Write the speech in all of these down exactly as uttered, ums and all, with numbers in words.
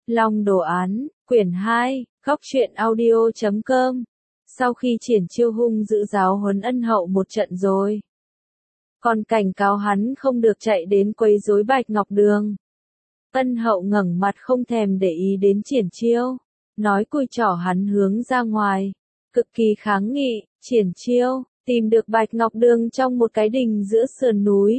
Long đồ án, quyển hai, góc truyện audio chấm com. Sau khi Triển Chiêu hung dữ giáo huấn Ân Hậu một trận rồi, còn cảnh cáo hắn không được chạy đến quấy rối Bạch Ngọc Đường. Ân Hậu ngẩng mặt không thèm để ý đến Triển Chiêu, nói cùi trỏ hắn hướng ra ngoài, cực kỳ kháng nghị. Triển Chiêu tìm được Bạch Ngọc Đường trong một cái đình giữa sườn núi.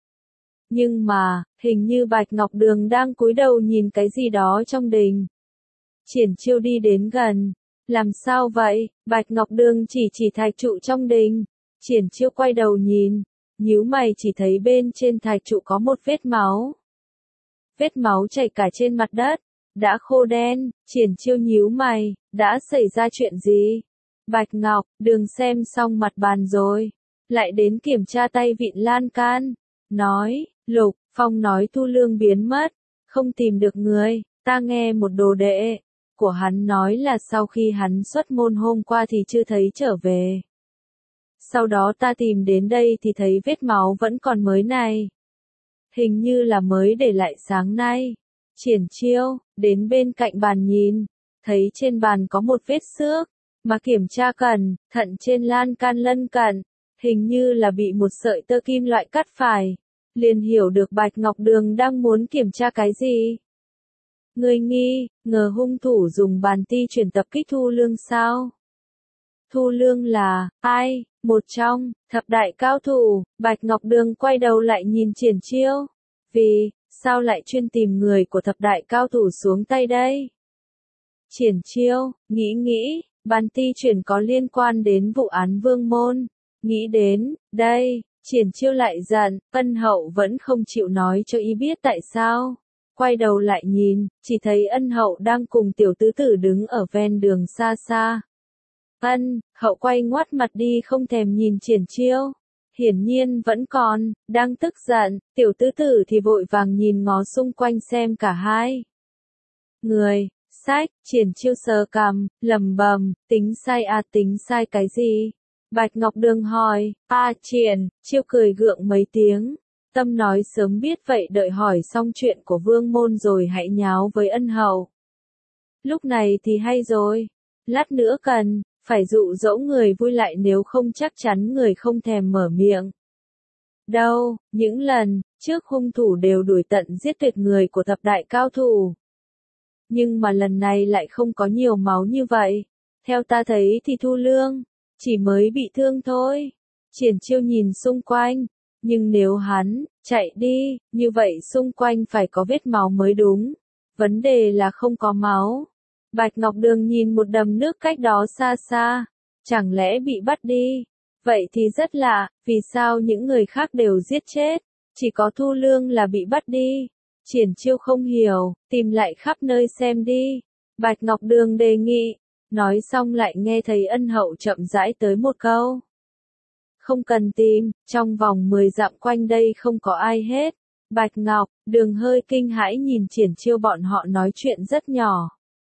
Nhưng mà, hình như Bạch Ngọc Đường đang cúi đầu nhìn cái gì đó trong đình. Triển Chiêu đi đến gần. Làm sao vậy? Bạch Ngọc Đường chỉ chỉ thạch trụ trong đình. Triển Chiêu quay đầu nhìn, nhíu mày chỉ thấy bên trên thạch trụ có một vết máu. Vết máu chảy cả trên mặt đất, đã khô đen. Triển Chiêu nhíu mày, đã xảy ra chuyện gì? Bạch Ngọc Đường xem xong mặt bàn rồi, lại đến kiểm tra tay vịn lan can, nói, Lục Phong nói Thu Lương biến mất, không tìm được người. Ta nghe một đồ đệ của hắn nói là sau khi hắn xuất môn hôm qua thì chưa thấy trở về. Sau đó ta tìm đến đây thì thấy vết máu vẫn còn mới này. Hình như là mới để lại sáng nay. Triển Chiêu đến bên cạnh bàn nhìn, thấy trên bàn có một vết xước, mà kiểm tra cẩn thận trên lan can lân cận, hình như là bị một sợi tơ kim loại cắt phải. Liền hiểu được Bạch Ngọc Đường đang muốn kiểm tra cái gì. Người nghi ngờ hung thủ dùng bàn ti chuyển tập kích Thu Lương sao? Thu Lương là ai? Một trong thập đại cao thủ. Bạch Ngọc Đường quay đầu lại nhìn Triển Chiêu. Vì sao lại chuyên tìm người của thập đại cao thủ xuống tay đây? Triển Chiêu nghĩ nghĩ, bàn ti chuyển có liên quan đến vụ án Vương Môn. Nghĩ đến đây, Triển Chiêu lại giận. Ân Hậu vẫn không chịu nói cho y biết tại sao. Quay đầu lại nhìn, chỉ thấy Ân Hậu đang cùng tiểu tứ tử đứng ở ven đường xa xa. Ân Hậu quay ngoắt mặt đi không thèm nhìn Triển Chiêu. Hiển nhiên vẫn còn đang tức giận. Tiểu tứ tử thì vội vàng nhìn ngó xung quanh xem cả hai người. Sách. Triển Chiêu sờ cằm, lẩm bẩm, tính sai à, tính sai cái gì? Bạch Ngọc Đường hỏi. A Triển Chiêu cười gượng mấy tiếng. Tâm nói sớm biết vậy đợi hỏi xong chuyện của Vương Môn rồi hãy nháo với Ân Hậu. Lúc này thì hay rồi. Lát nữa cần phải dụ dỗ người vui lại, nếu không chắc chắn người không thèm mở miệng. Đâu, những lần trước hung thủ đều đuổi tận giết tuyệt người của thập đại cao thủ. Nhưng mà lần này lại không có nhiều máu như vậy. Theo ta thấy thì Thu Lương chỉ mới bị thương thôi. Triển Chiêu nhìn xung quanh. Nhưng nếu hắn chạy đi, như vậy xung quanh phải có vết máu mới đúng. Vấn đề là không có máu. Bạch Ngọc Đường nhìn một đầm nước cách đó xa xa. Chẳng lẽ bị bắt đi? Vậy thì rất lạ, vì sao những người khác đều giết chết, chỉ có Thu Lương là bị bắt đi? Triển Chiêu không hiểu, tìm lại khắp nơi xem đi. Bạch Ngọc Đường đề nghị. Nói xong lại nghe thấy Ân Hậu chậm rãi tới một câu. Không cần tìm, trong vòng mười dặm quanh đây không có ai hết. Bạch Ngọc Đường hơi kinh hãi nhìn Triển Chiêu, bọn họ nói chuyện rất nhỏ.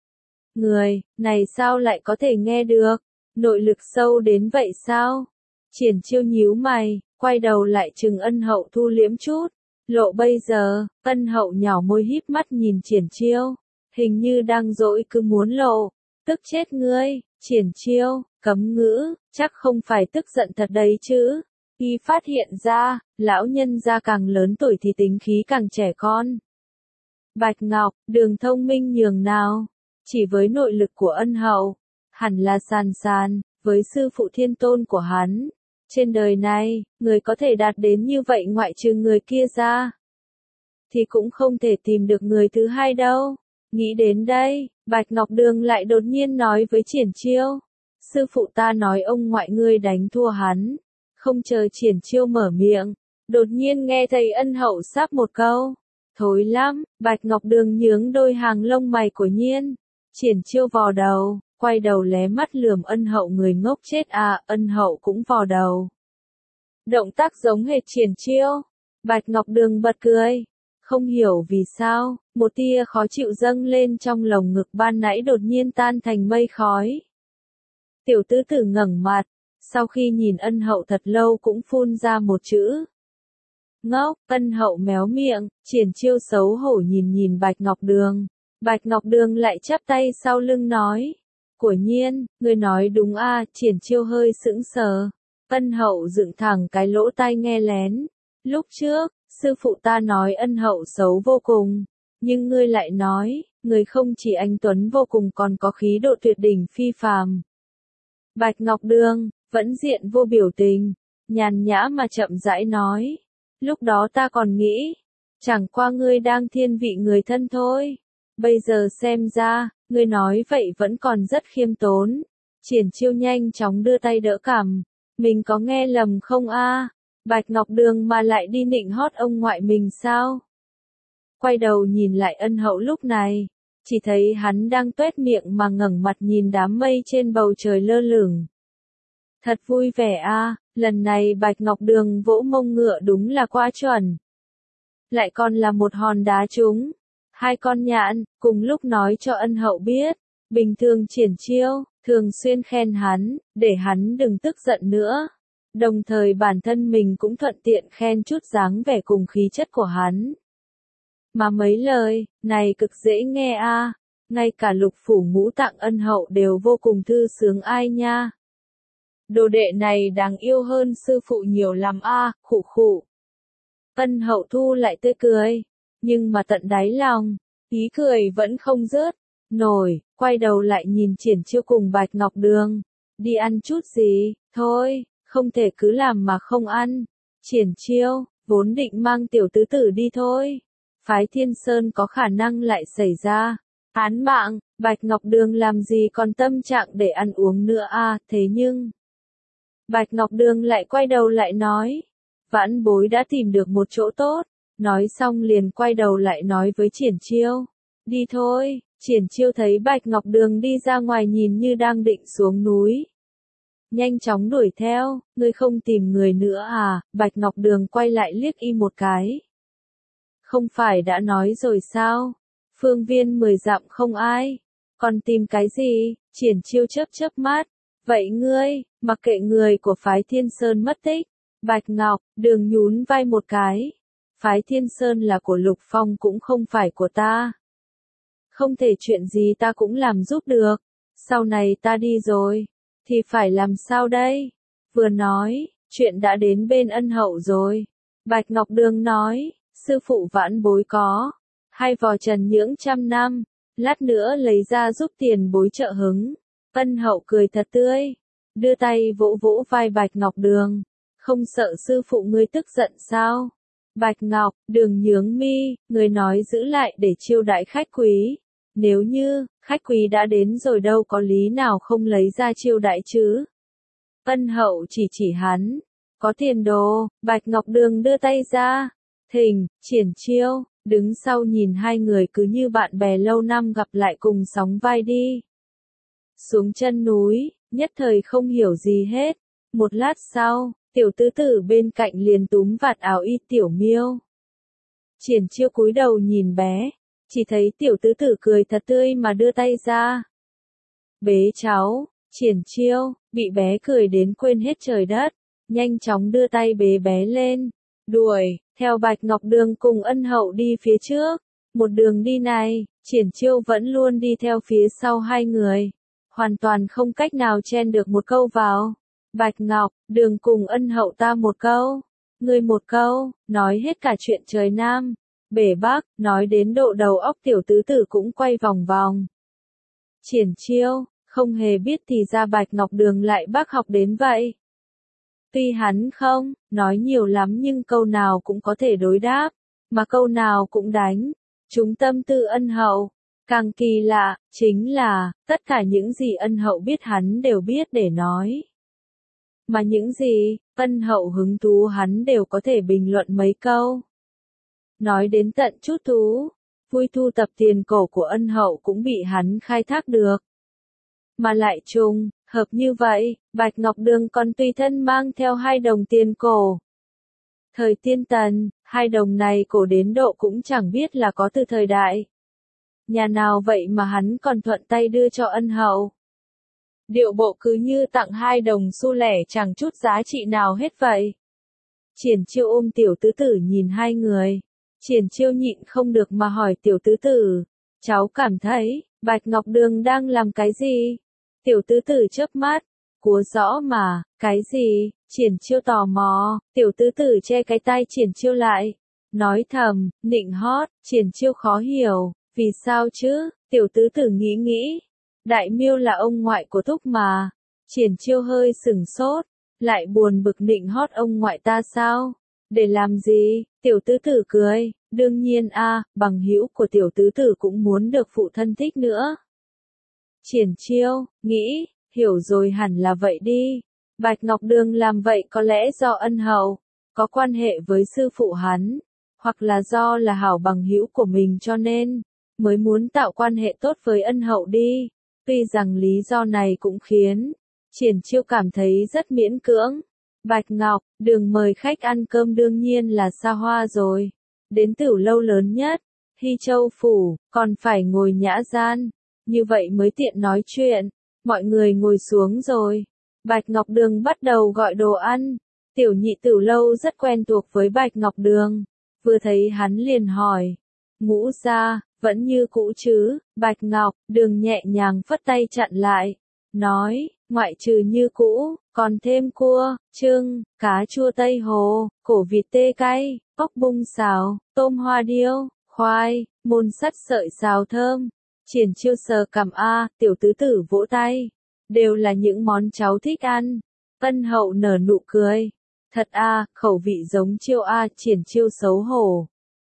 Người này sao lại có thể nghe được? Nội lực sâu đến vậy sao? Triển Chiêu nhíu mày, quay đầu lại chừng Ân Hậu thu liễm chút. Lộ bây giờ. Ân Hậu nhảo môi híp mắt nhìn Triển Chiêu, hình như đang dỗi cứ muốn lộ. Tức chết ngươi. Triển Chiêu cấm ngữ, chắc không phải tức giận thật đấy chứ? Y phát hiện ra, lão nhân gia càng lớn tuổi thì tính khí càng trẻ con. Bạch Ngọc Đường thông minh nhường nào? Chỉ với nội lực của Ân Hậu, hẳn là sàn sàn với sư phụ thiên tôn của hắn. Trên đời này, người có thể đạt đến như vậy ngoại trừ người kia ra, thì cũng không thể tìm được người thứ hai đâu. Nghĩ đến đây, Bạch Ngọc Đường lại đột nhiên nói với Triển Chiêu. Sư phụ ta nói ông ngoại ngươi đánh thua hắn. Không chờ Triển Chiêu mở miệng, đột nhiên nghe thấy Ân Hậu sắp một câu. Thối lắm. Bạch Ngọc Đường nhướng đôi hàng lông mày của nhiên. Triển Chiêu vò đầu, quay đầu lé mắt lườm Ân Hậu, người ngốc chết à. Ân Hậu cũng vò đầu. Động tác giống hệt Triển Chiêu. Bạch Ngọc Đường bật cười. Không hiểu vì sao, một tia khó chịu dâng lên trong lồng ngực ban nãy đột nhiên tan thành mây khói. Tiểu tứ tử ngẩng mặt, sau khi nhìn Ân Hậu thật lâu cũng phun ra một chữ. Ngốc. Ân Hậu méo miệng. Triển Chiêu xấu hổ nhìn nhìn Bạch Ngọc Đường. Bạch Ngọc Đường lại chắp tay sau lưng nói. Của nhiên, ngươi nói đúng a. Triển Chiêu hơi sững sờ. Ân hậu dựng thẳng cái lỗ tai nghe lén. Lúc trước, sư phụ ta nói ân hậu xấu vô cùng. Nhưng ngươi lại nói, người không chỉ anh tuấn vô cùng còn có khí độ tuyệt đỉnh phi phàm. Bạch Ngọc Đường, vẫn diện vô biểu tình, nhàn nhã mà chậm rãi nói. Lúc đó ta còn nghĩ, chẳng qua ngươi đang thiên vị người thân thôi. Bây giờ xem ra, ngươi nói vậy vẫn còn rất khiêm tốn. Triển Chiêu nhanh chóng đưa tay đỡ cằm. Mình có nghe lầm không a? Bạch Ngọc Đường mà lại đi nịnh hót ông ngoại mình sao? Quay đầu nhìn lại ân hậu lúc này, chỉ thấy hắn đang tuét miệng mà ngẩng mặt nhìn đám mây trên bầu trời lơ lửng. Thật vui vẻ a, lần này Bạch Ngọc Đường vỗ mông ngựa đúng là quá chuẩn. Lại còn là một hòn đá trúng. Hai con nhạn, cùng lúc nói cho ân hậu biết, bình thường Triển Chiêu, thường xuyên khen hắn, để hắn đừng tức giận nữa. Đồng thời bản thân mình cũng thuận tiện khen chút dáng vẻ cùng khí chất của hắn. Mà mấy lời, này cực dễ nghe a, ngay cả Lục phủ ngũ tạng ân hậu đều vô cùng thư sướng ai nha. Đồ đệ này đáng yêu hơn sư phụ nhiều lắm a, khụ khụ. Ân hậu thu lại tươi cười, nhưng mà tận đáy lòng, ý cười vẫn không dứt, nổi, quay đầu lại nhìn Triển Chiêu cùng Bạch Ngọc Đường. Đi ăn chút gì, thôi, không thể cứ làm mà không ăn. Triển Chiêu, vốn định mang tiểu tứ tử đi thôi. Phái Thiên Sơn có khả năng lại xảy ra án mạng, Bạch Ngọc Đường làm gì còn tâm trạng để ăn uống nữa à, thế nhưng... Bạch Ngọc Đường lại quay đầu lại nói, vãn bối đã tìm được một chỗ tốt, nói xong liền quay đầu lại nói với Triển Chiêu, đi thôi. Triển Chiêu thấy Bạch Ngọc Đường đi ra ngoài nhìn như đang định xuống núi. Nhanh chóng đuổi theo, ngươi không tìm người nữa à, Bạch Ngọc Đường quay lại liếc y một cái. Không phải đã nói rồi sao, phương viên mười dặm không ai, còn tìm cái gì, Triển Chiêu chớp chớp mắt, vậy ngươi, mặc kệ người của phái Thiên Sơn mất tích, Bạch Ngọc Đường nhún vai một cái, phái Thiên Sơn là của Lục Phong cũng không phải của ta. Không thể chuyện gì ta cũng làm giúp được, sau này ta đi rồi, thì phải làm sao đây? Vừa nói, chuyện đã đến bên ân hậu rồi. Bạch Ngọc Đường nói, sư phụ vãn bối có hai vò trần nhưỡng trăm năm, lát nữa lấy ra giúp tiền bối trợ hứng. Ân hậu cười thật tươi, đưa tay vỗ vỗ vai Bạch Ngọc Đường, không sợ sư phụ ngươi tức giận sao? Bạch Ngọc Đường nhướng mi, người nói giữ lại để chiêu đãi khách quý. Nếu như, khách quý đã đến rồi đâu có lý nào không lấy ra chiêu đãi chứ. Ân hậu chỉ chỉ hắn, có tiền đồ, Bạch Ngọc Đường đưa tay ra, thình, Triển Chiêu, đứng sau nhìn hai người cứ như bạn bè lâu năm gặp lại cùng sóng vai đi. Xuống chân núi, nhất thời không hiểu gì hết, một lát sau, tiểu tứ tử bên cạnh liền túm vạt áo y tiểu miêu. Triển Chiêu cúi đầu nhìn bé. Chỉ thấy tiểu tứ tử cười thật tươi mà đưa tay ra. Bế cháu, Triển Chiêu, bị bé cười đến quên hết trời đất, nhanh chóng đưa tay bế bé lên, đuổi, theo Bạch Ngọc Đường cùng ân hậu đi phía trước. Một đường đi này, Triển Chiêu vẫn luôn đi theo phía sau hai người, hoàn toàn không cách nào chen được một câu vào. Bạch Ngọc Đường cùng ân hậu ta một câu, ngươi một câu, nói hết cả chuyện trời Nam Bể Bắc, nói đến độ đầu óc tiểu tứ tử cũng quay vòng vòng. Triển Chiêu, không hề biết thì ra Bạch Ngọc Đường lại bác học đến vậy. Tuy hắn không nói nhiều lắm nhưng câu nào cũng có thể đối đáp, mà câu nào cũng đánh trúng tâm tư ân hậu. Càng kỳ lạ, chính là, tất cả những gì ân hậu biết hắn đều biết để nói. Mà những gì, ân hậu hứng thú hắn đều có thể bình luận mấy câu. Nói đến tận chút thú, vui thu tập tiền cổ của ân hậu cũng bị hắn khai thác được. Mà lại trùng, hợp như vậy, Bạch Ngọc Đường còn tùy thân mang theo hai đồng tiền cổ. Thời Tiên Tần, hai đồng này cổ đến độ cũng chẳng biết là có từ thời đại nhà nào vậy mà hắn còn thuận tay đưa cho ân hậu. Điệu bộ cứ như tặng hai đồng xu lẻ chẳng chút giá trị nào hết vậy. Triển Chiêu ôm tiểu tứ tử nhìn hai người. Triển Chiêu nhịn không được mà hỏi tiểu tứ tử, cháu cảm thấy, Bạch Ngọc Đường đang làm cái gì? Tiểu tứ tử chớp mắt, cúa rõ mà, cái gì? Triển Chiêu tò mò, tiểu tứ tử che cái tai Triển Chiêu lại, nói thầm, nịnh hót. Triển Chiêu khó hiểu, vì sao chứ? Tiểu tứ tử nghĩ nghĩ, Đại Miêu là ông ngoại của Thúc mà. Triển Chiêu hơi sửng sốt, lại buồn bực nịnh hót ông ngoại ta sao? Để làm gì? Tiểu tứ tử cười, đương nhiên a, bằng hữu của tiểu tứ tử cũng muốn được phụ thân thích nữa. Triển Chiêu, nghĩ, hiểu rồi hẳn là vậy đi. Bạch Ngọc Đường làm vậy có lẽ do ân hậu, có quan hệ với sư phụ hắn, hoặc là do là hảo bằng hữu của mình cho nên, mới muốn tạo quan hệ tốt với ân hậu đi. Tuy rằng lý do này cũng khiến Triển Chiêu cảm thấy rất miễn cưỡng. Bạch Ngọc Đường mời khách ăn cơm đương nhiên là xa hoa rồi. Đến tiểu lâu lớn nhất, Hy Châu Phủ, còn phải ngồi nhã gian. Như vậy mới tiện nói chuyện. Mọi người ngồi xuống rồi. Bạch Ngọc Đường bắt đầu gọi đồ ăn. Tiểu nhị tiểu lâu rất quen thuộc với Bạch Ngọc Đường. Vừa thấy hắn liền hỏi. Ngũ gia, vẫn như cũ chứ? Bạch Ngọc Đường nhẹ nhàng phất tay chặn lại. Nói, ngoại trừ như cũ, còn thêm cua, trưng, cá chua Tây Hồ, cổ vịt tê cay, ốc bung xào, tôm hoa điêu, khoai, môn sắt sợi xào thơm. Triển Chiêu sờ cằm a, tiểu tứ tử vỗ tay. Đều là những món cháu thích ăn. Ân hậu nở nụ cười. Thật a, khẩu vị giống Chiêu a, Triển Chiêu xấu hổ.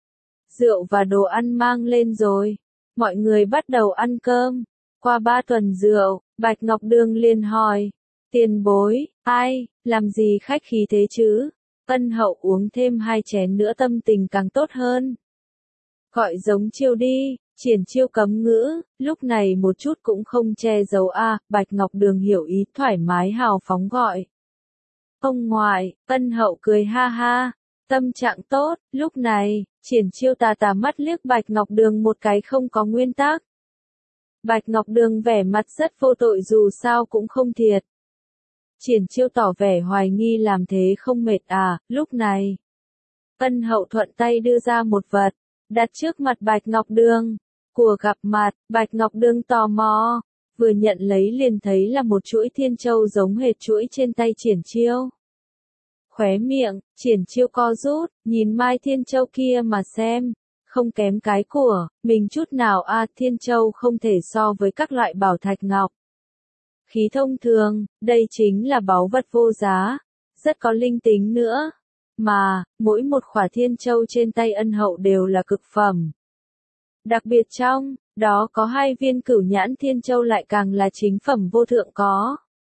Rượu và đồ ăn mang lên rồi. Mọi người bắt đầu ăn cơm. Qua ba tuần rượu, Bạch Ngọc Đường liền hỏi. Tiền bối, ai, làm gì khách khí thế chứ? Ân hậu uống thêm hai chén nữa tâm tình càng tốt hơn. Gọi giống Chiêu đi. Triển Chiêu cấm ngữ, lúc này một chút cũng không che giấu a, Bạch Ngọc Đường hiểu ý thoải mái hào phóng gọi. Ông ngoại, ân hậu cười ha ha, tâm trạng tốt, lúc này, Triển Chiêu tà tà mắt liếc Bạch Ngọc Đường một cái không có nguyên tắc. Bạch Ngọc Đường vẻ mặt rất vô tội dù sao cũng không thiệt. Triển Chiêu tỏ vẻ hoài nghi làm thế không mệt à, lúc này. Ân hậu thuận tay đưa ra một vật, đặt trước mặt Bạch Ngọc Đường. Của gặp mặt, Bạch Ngọc Đường tò mò, vừa nhận lấy liền thấy là một chuỗi thiên châu giống hệt chuỗi trên tay Triển Chiêu. Khóe miệng, Triển Chiêu co rút, nhìn mai thiên châu kia mà xem, không kém cái của mình chút nào a, thiên châu không thể so với các loại bảo thạch ngọc. Khí thông thường, đây chính là báu vật vô giá, rất có linh tính nữa, mà, mỗi một khỏa thiên châu trên tay ân hậu đều là cực phẩm. Đặc biệt trong đó có hai viên cửu nhãn thiên châu lại càng là chính phẩm vô thượng có.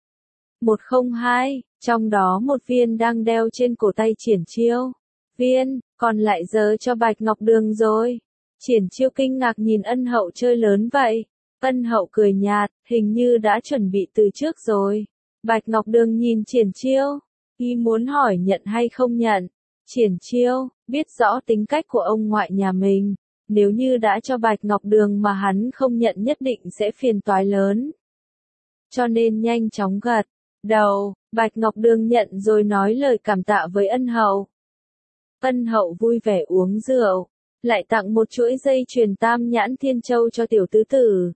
một không hai, trong đó một viên đang đeo trên cổ tay Triển Chiêu. Viên, còn lại giờ cho Bạch Ngọc Đường rồi. Triển Chiêu kinh ngạc nhìn ân hậu chơi lớn vậy. Ân hậu cười nhạt, hình như đã chuẩn bị từ trước rồi. Bạch Ngọc Đường nhìn Triển Chiêu, y muốn hỏi nhận hay không nhận. Triển Chiêu, biết rõ tính cách của ông ngoại nhà mình. Nếu như đã cho Bạch Ngọc Đường mà hắn không nhận nhất định sẽ phiền toái lớn. Cho nên nhanh chóng gật đầu, Bạch Ngọc Đường nhận rồi nói lời cảm tạ với ân hậu. Ân hậu vui vẻ uống rượu, lại tặng một chuỗi dây chuyền tam nhãn thiên châu cho tiểu tứ tử.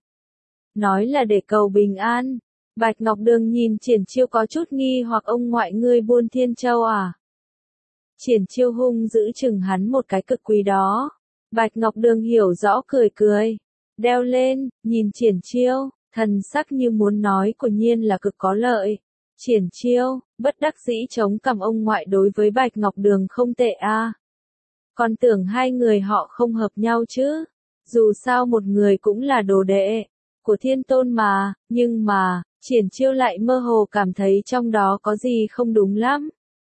Nói là để cầu bình an. Bạch Ngọc Đường nhìn Triển Chiêu có chút nghi hoặc ông ngoại ngươi buôn thiên châu à? Triển Chiêu hung giữ chừng hắn một cái cực quý đó. Bạch Ngọc Đường hiểu rõ cười cười, đeo lên, nhìn Triển Chiêu, thần sắc như muốn nói của nhiên là cực có lợi. Triển Chiêu, bất đắc dĩ chống cằm ông ngoại đối với Bạch Ngọc Đường không tệ a. À. Còn tưởng hai người họ không hợp nhau chứ, dù sao một người cũng là đồ đệ của Thiên Tôn mà, nhưng mà, Triển Chiêu lại mơ hồ cảm thấy trong đó có gì không đúng lắm.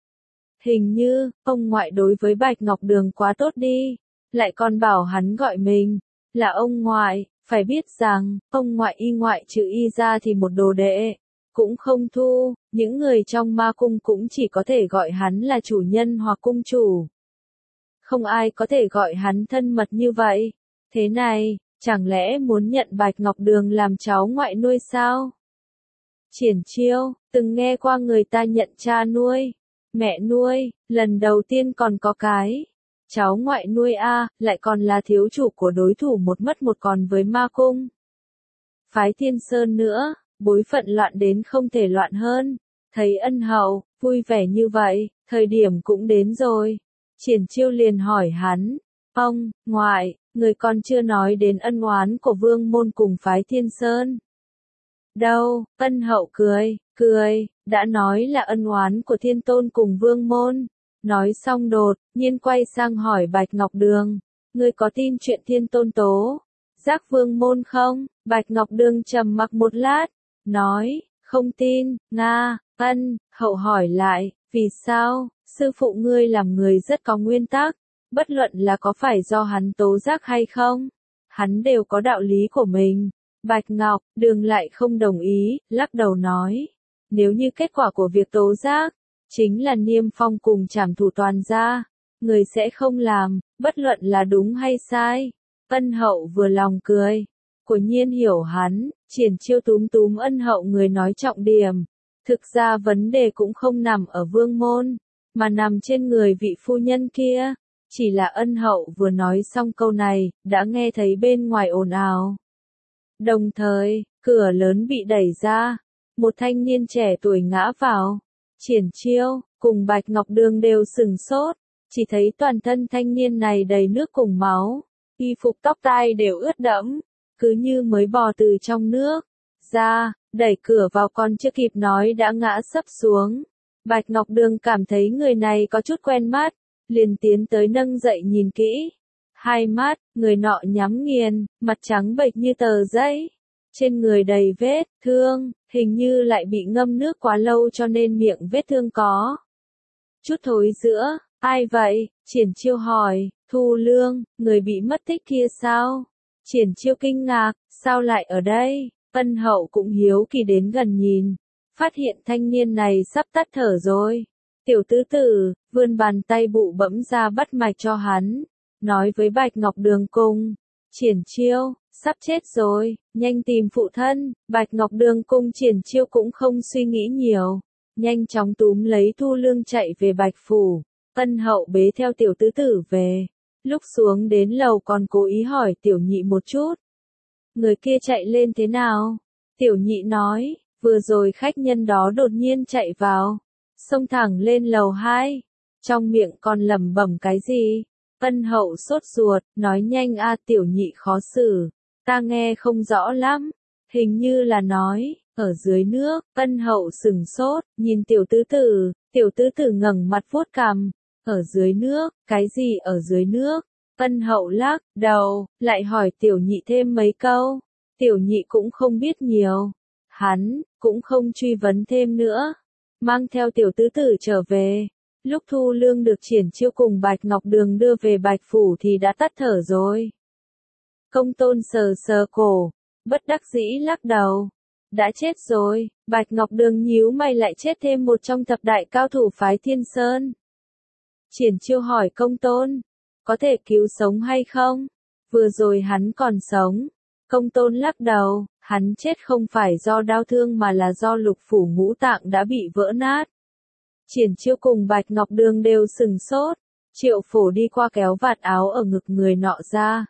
Hình như, ông ngoại đối với Bạch Ngọc Đường quá tốt đi. Lại còn bảo hắn gọi mình là ông ngoại, phải biết rằng, ông ngoại y ngoại trừ y ra thì một đồ đệ cũng không thu, những người trong ma cung cũng chỉ có thể gọi hắn là chủ nhân hoặc cung chủ. Không ai có thể gọi hắn thân mật như vậy. Thế này, chẳng lẽ muốn nhận Bạch Ngọc Đường làm cháu ngoại nuôi sao? Triển Chiêu, từng nghe qua người ta nhận cha nuôi, mẹ nuôi, lần đầu tiên còn có cái cháu ngoại nuôi a, lại còn là thiếu chủ của đối thủ một mất một còn với ma cung. Phái Thiên Sơn nữa, bối phận loạn đến không thể loạn hơn. Thấy ân hậu, vui vẻ như vậy, thời điểm cũng đến rồi. Triển Chiêu liền hỏi hắn, ông, ngoại, người còn chưa nói đến ân oán của vương môn cùng phái Thiên Sơn. Đâu, ân hậu cười, cười, đã nói là ân oán của thiên tôn cùng vương môn. Nói xong đột nhiên quay sang hỏi Bạch Ngọc Đường, ngươi có tin chuyện thiên tôn tố giác vương môn không? Bạch Ngọc Đường trầm mặc một lát, nói, không tin. Nga, ân, hậu hỏi lại, vì sao? Sư phụ ngươi làm người rất có nguyên tắc, bất luận là có phải do hắn tố giác hay không, hắn đều có đạo lý của mình. Bạch Ngọc Đường lại không đồng ý, lắc đầu nói, nếu như kết quả của việc tố giác chính là niêm phong cùng trảm thủ toàn gia, người sẽ không làm, bất luận là đúng hay sai. Ân hậu vừa lòng cười, quả nhiên hiểu hắn. Triển Chiêu túm túm ân hậu người nói trọng điểm. Thực ra vấn đề cũng không nằm ở vương môn, mà nằm trên người vị phu nhân kia. Chỉ là ân hậu vừa nói xong câu này, đã nghe thấy bên ngoài ồn ào. Đồng thời, cửa lớn bị đẩy ra, một thanh niên trẻ tuổi ngã vào. Triển Chiêu cùng Bạch Ngọc Đường đều sừng sốt, chỉ thấy toàn thân thanh niên này đầy nước cùng máu, y phục tóc tai đều ướt đẫm, cứ như mới bò từ trong nước ra, đẩy cửa vào còn chưa kịp nói đã ngã sấp xuống. Bạch Ngọc Đường cảm thấy người này có chút quen mắt, liền tiến tới nâng dậy nhìn kỹ. Hai mắt, người nọ nhắm nghiền, mặt trắng bệch như tờ giấy. Trên người đầy vết thương, hình như lại bị ngâm nước quá lâu cho nên miệng vết thương có chút thối rữa. Ai vậy? Triển Chiêu hỏi. Thu Lương, người bị mất tích kia sao? Triển Chiêu kinh ngạc, sao lại ở đây? Ân hậu cũng hiếu kỳ đến gần nhìn, phát hiện thanh niên này sắp tắt thở rồi. Tiểu tứ tử, vươn bàn tay bụ bẫm ra bắt mạch cho hắn, nói với Bạch Ngọc Đường cùng Triển Chiêu, sắp chết rồi, nhanh tìm phụ thân. Bạch Ngọc Đường cùng Triển Chiêu cũng không suy nghĩ nhiều, nhanh chóng túm lấy Thu Lương chạy về Bạch Phủ. Ân hậu bế theo tiểu tứ tử về, lúc xuống đến lầu còn cố ý hỏi tiểu nhị một chút. Người kia chạy lên thế nào? Tiểu nhị nói, vừa rồi khách nhân đó đột nhiên chạy vào, xông thẳng lên lầu hai, trong miệng còn lẩm bẩm cái gì? Ân hậu sốt ruột, nói nhanh a. Tiểu nhị khó xử, ta nghe không rõ lắm, hình như là nói, ở dưới nước. Ân hậu sừng sốt, nhìn tiểu tứ tử, tiểu tứ tử ngẩng mặt vuốt cằm, ở dưới nước, cái gì ở dưới nước? Ân hậu lắc đầu, lại hỏi tiểu nhị thêm mấy câu, tiểu nhị cũng không biết nhiều, hắn cũng không truy vấn thêm nữa, mang theo tiểu tứ tử trở về. Lúc Thu Lương được Triển Chiêu cùng Bạch Ngọc Đường đưa về Bạch Phủ thì đã tắt thở rồi. Công Tôn sờ sờ cổ, bất đắc dĩ lắc đầu, đã chết rồi. Bạch Ngọc Đường nhíu mày, lại chết thêm một trong thập đại cao thủ phái Thiên Sơn. Triển Chiêu hỏi Công Tôn, có thể cứu sống hay không? Vừa rồi hắn còn sống. Công Tôn lắc đầu, hắn chết không phải do đau thương mà là do lục phủ ngũ tạng đã bị vỡ nát. Triển Chiêu cùng Bạch Ngọc Đường đều sừng sốt. Triệu Phổ đi qua kéo vạt áo ở ngực người nọ ra.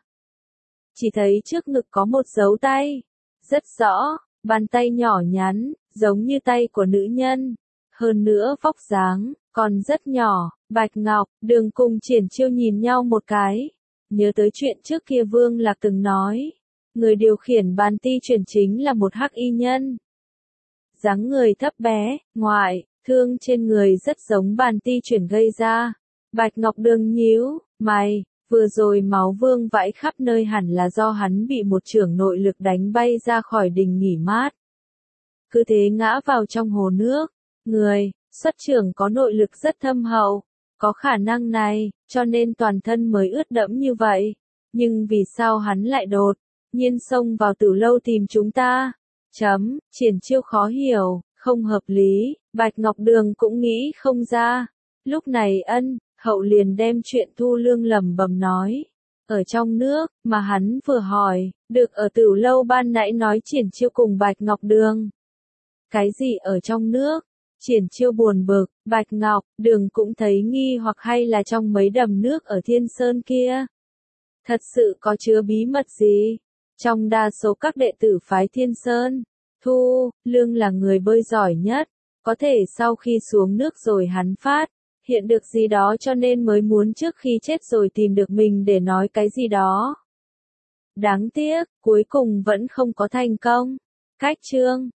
Chỉ thấy trước ngực có một dấu tay, rất rõ, bàn tay nhỏ nhắn, giống như tay của nữ nhân. Hơn nữa vóc dáng, còn rất nhỏ. Bạch Ngọc Đường cùng Triển Chiêu nhìn nhau một cái, nhớ tới chuyện trước kia Vương Lạc từng nói, người điều khiển bàn ti chuyển chính là một hắc y nhân. Dáng người thấp bé, ngoại thương trên người rất giống bàn ti chuyển gây ra. Bạch Ngọc Đường nhíu mày, vừa rồi máu vương vãi khắp nơi hẳn là do hắn bị một chưởng nội lực đánh bay ra khỏi đình nghỉ mát. Cứ thế ngã vào trong hồ nước. Người xuất chưởng có nội lực rất thâm hậu, có khả năng này, cho nên toàn thân mới ướt đẫm như vậy. Nhưng vì sao hắn lại đột nhiên xông vào Tử Lâu tìm chúng ta? Chấm, Triển Chiêu khó hiểu, không hợp lý. Bạch Ngọc Đường cũng nghĩ không ra. Lúc này ân hậu liền đem chuyện Thu Lương lẩm bẩm nói. Ở trong nước, mà hắn vừa hỏi, được ở Tử Lâu ban nãy nói Triển Chiêu cùng Bạch Ngọc Đường. Cái gì ở trong nước? Triển Chiêu buồn bực, Bạch Ngọc, Đường cũng thấy nghi hoặc hay là trong mấy đầm nước ở Thiên Sơn kia. Thật sự có chứa bí mật gì? Trong đa số các đệ tử phái Thiên Sơn, Thu, Lương là người bơi giỏi nhất, có thể sau khi xuống nước rồi hắn phát hiện được gì đó cho nên mới muốn trước khi chết rồi tìm được mình để nói cái gì đó. Đáng tiếc, cuối cùng vẫn không có thành công. Cách chương